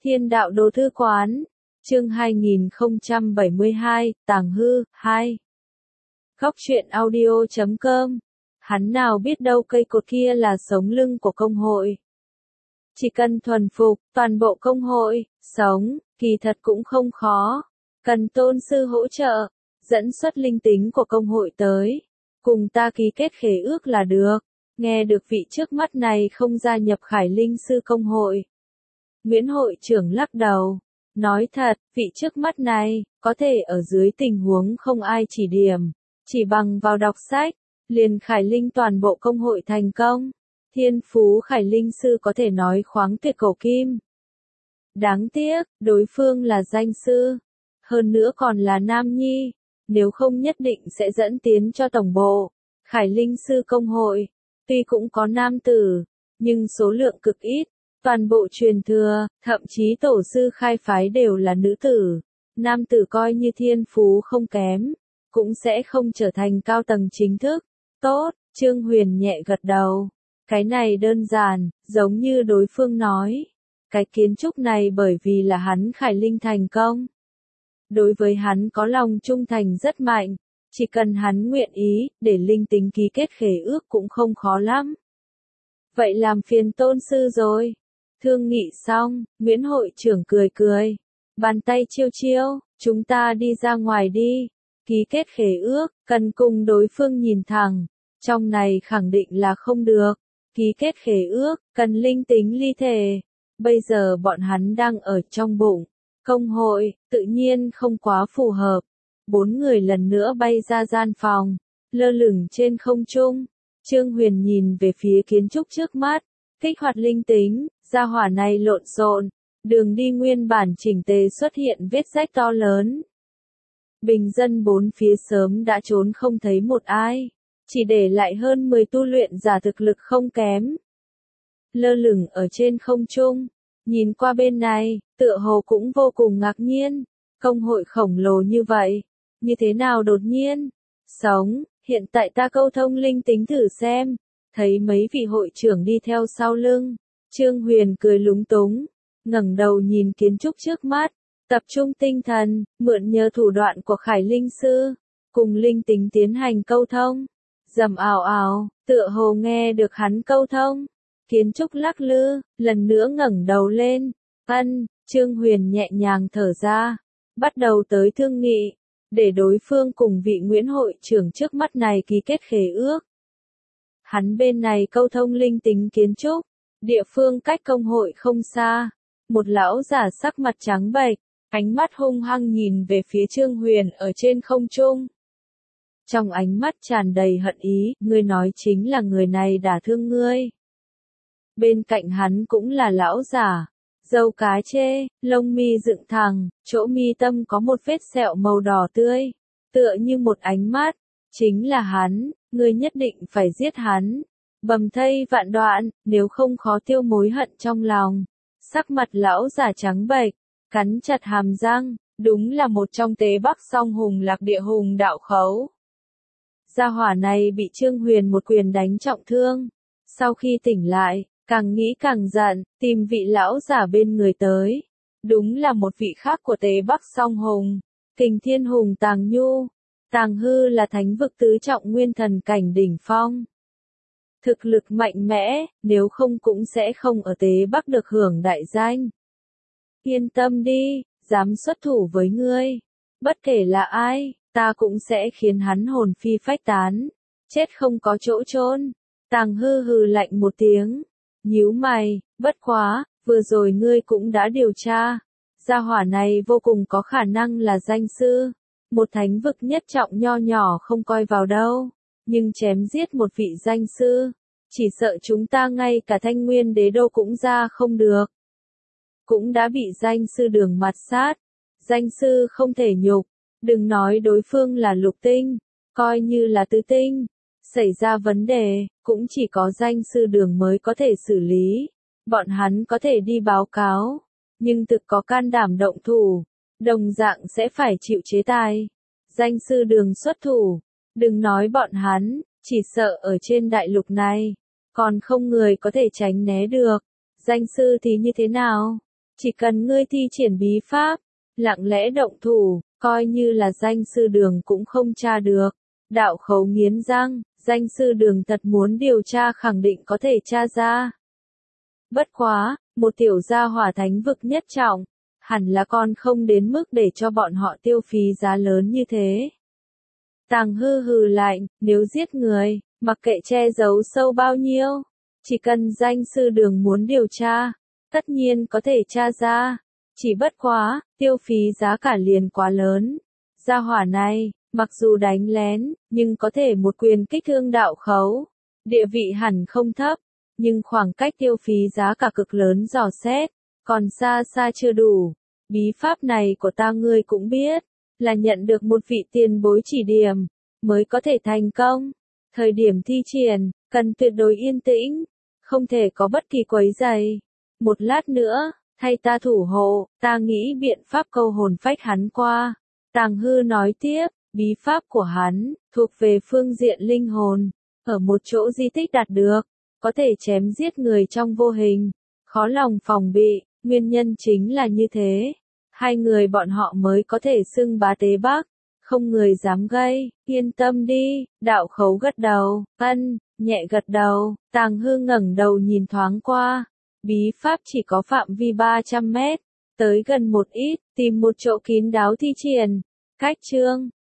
Thiên đạo đồ thư quán, chương 2072, Tàng hư, 2. Góc truyện audio.com. Hắn nào biết đâu cây cột kia là sống lưng của công hội. Chỉ cần thuần phục toàn bộ công hội, sống, kỳ thật cũng không khó. Cần tôn sư hỗ trợ, dẫn xuất linh tính của công hội tới. Cùng ta ký kết khế ước là được. Nghe được vị trước mắt này không gia nhập Khải Linh sư công hội. Nguyễn hội trưởng lắc đầu. Nói thật, vị trước mắt này, có thể ở dưới tình huống không ai chỉ điểm. Chỉ bằng vào đọc sách, liền Khải Linh toàn bộ công hội thành công. Thiên phú Khải Linh sư có thể nói khoáng tuyệt cổ kim. Đáng tiếc, đối phương là danh sư. Hơn nữa còn là nam nhi. Nếu không nhất định sẽ dẫn tiến cho tổng bộ. Khải Linh sư công hội. Tuy cũng có nam tử, nhưng số lượng cực ít. Toàn bộ truyền thừa, thậm chí tổ sư khai phái đều là nữ tử. Nam tử coi như thiên phú không kém, cũng sẽ không trở thành cao tầng chính thức. Tốt, Trương Huyền nhẹ gật đầu. Cái này đơn giản, giống như đối phương nói. Cái kiến trúc này bởi vì là hắn Khải Linh thành công. Đối với hắn có lòng trung thành rất mạnh. Chỉ cần hắn nguyện ý, để linh tính ký kết khế ước cũng không khó lắm. Vậy làm phiền tôn sư rồi. Thương nghị xong, Nguyễn hội trưởng cười cười. Bàn tay chiêu chiêu, chúng ta đi ra ngoài đi. Ký kết khế ước, cần cùng đối phương nhìn thẳng. Trong này khẳng định là không được. Ký kết khế ước, cần linh tính ly thể. Bây giờ bọn hắn đang ở trong bụng. Công hội, tự nhiên không quá phù hợp. 4 người lần nữa bay ra gian phòng. Lơ lửng trên không trung. Trương Huyền nhìn về phía kiến trúc trước mắt. Kích hoạt linh tính, gia hỏa này lộn xộn, đường đi nguyên bản chỉnh tề xuất hiện vết rách to lớn. Bình dân bốn phía sớm đã trốn không thấy một ai, chỉ để lại hơn 10 tu luyện giả thực lực không kém. Lơ lửng ở trên không trung, nhìn qua bên này, tựa hồ cũng vô cùng ngạc nhiên, công hội khổng lồ như vậy, như thế nào đột nhiên, sống, hiện tại ta câu thông linh tính thử xem. Thấy mấy vị hội trưởng đi theo sau lưng, Trương Huyền cười lúng túng, ngẩng đầu nhìn kiến trúc trước mắt, tập trung tinh thần, mượn nhờ thủ đoạn của Khải Linh sư, cùng linh tính tiến hành câu thông. Rầm ào ào, tựa hồ nghe được hắn câu thông, kiến trúc lắc lư, lần nữa ngẩng đầu lên, Trương Huyền nhẹ nhàng thở ra, bắt đầu tới thương nghị, để đối phương cùng vị Nguyễn hội trưởng trước mắt này ký kết khế ước. Hắn bên này câu thông linh tính kiến trúc, địa phương cách công hội không xa. Một lão giả sắc mặt trắng bệch, ánh mắt hung hăng nhìn về phía Trương Huyền ở trên không trung. Trong ánh mắt tràn đầy hận ý, ngươi nói chính là người này đả thương ngươi. Bên cạnh hắn cũng là lão giả, râu cá chê, lông mi dựng thẳng, chỗ mi tâm có một vết sẹo màu đỏ tươi, tựa như một ánh mắt, chính là hắn. Ngươi nhất định phải giết hắn, bầm thây vạn đoạn, nếu không khó tiêu mối hận trong lòng. Sắc mặt lão giả trắng bệch, cắn chặt hàm răng, đúng là một trong tế bắc song hùng lạc địa hùng đạo khấu. Gia hỏa này bị Trương Huyền một quyền đánh trọng thương. Sau khi tỉnh lại, càng nghĩ càng giận, tìm vị lão giả bên người tới. Đúng là một vị khác của tế bắc song hùng, Kình Thiên Hùng Tàng Nhu. Tàng hư là thánh vực tứ trọng nguyên thần cảnh đỉnh phong. Thực lực mạnh mẽ, nếu không cũng sẽ không ở Tế Bắc được hưởng đại danh. Yên tâm đi, dám xuất thủ với ngươi. Bất kể là ai, ta cũng sẽ khiến hắn hồn phi phách tán. Chết không có chỗ chôn. Tàng hư hừ lạnh một tiếng. Nhíu mày, bất quá, vừa rồi ngươi cũng đã điều tra. Gia hỏa này vô cùng có khả năng là danh sư. Một thánh vực nhất trọng nho nhỏ không coi vào đâu, nhưng chém giết một vị danh sư, chỉ sợ chúng ta ngay cả Thanh Nguyên Đế Đô cũng ra không được. Cũng đã bị danh sư đường mặt sát, danh sư không thể nhục, đừng nói đối phương là lục tinh, coi như là tứ tinh, xảy ra vấn đề, cũng chỉ có danh sư đường mới có thể xử lý, bọn hắn có thể đi báo cáo, nhưng thực có can đảm động thủ. Đồng dạng sẽ phải chịu chế tài. Danh sư đường xuất thủ. Đừng nói bọn hắn, chỉ sợ ở trên đại lục này, còn không người có thể tránh né được. Danh sư thì như thế nào? Chỉ cần ngươi thi triển bí pháp, lặng lẽ động thủ, coi như là danh sư đường cũng không tra được. Đạo Khấu nghiến răng, danh sư đường thật muốn điều tra khẳng định có thể tra ra. Bất quá, một tiểu gia hỏa thánh vực nhất trọng, hẳn là còn không đến mức để cho bọn họ tiêu phí giá lớn như thế. Tàng Hư hừ lạnh, nếu giết người, mặc kệ che giấu sâu bao nhiêu, chỉ cần danh sư đường muốn điều tra, tất nhiên có thể tra ra. Chỉ bất quá, tiêu phí giá cả liền quá lớn. Gia hỏa này, mặc dù đánh lén, nhưng có thể một quyền kích thương Đạo Khấu. Địa vị hẳn không thấp, nhưng khoảng cách tiêu phí giá cả cực lớn dò xét, còn xa xa chưa đủ. Bí pháp này của ta ngươi cũng biết, là nhận được một vị tiền bối chỉ điểm, mới có thể thành công. Thời điểm thi triển, cần tuyệt đối yên tĩnh, không thể có bất kỳ quấy rầy. Một lát nữa, thay ta thủ hộ, ta nghĩ biện pháp câu hồn phách hắn qua. Tàng Hư nói tiếp, bí pháp của hắn, thuộc về phương diện linh hồn, ở một chỗ di tích đạt được, có thể chém giết người trong vô hình, khó lòng phòng bị, nguyên nhân chính là như thế. Hai người bọn họ mới có thể xưng bá Tế Bắc, không người dám gây, yên tâm đi. Đạo Khấu gật đầu, nhẹ gật đầu. Tàng Hư ngẩng đầu nhìn thoáng qua, bí pháp chỉ có phạm vi 300 mét, tới gần một ít, tìm một chỗ kín đáo thi triển. Cách chương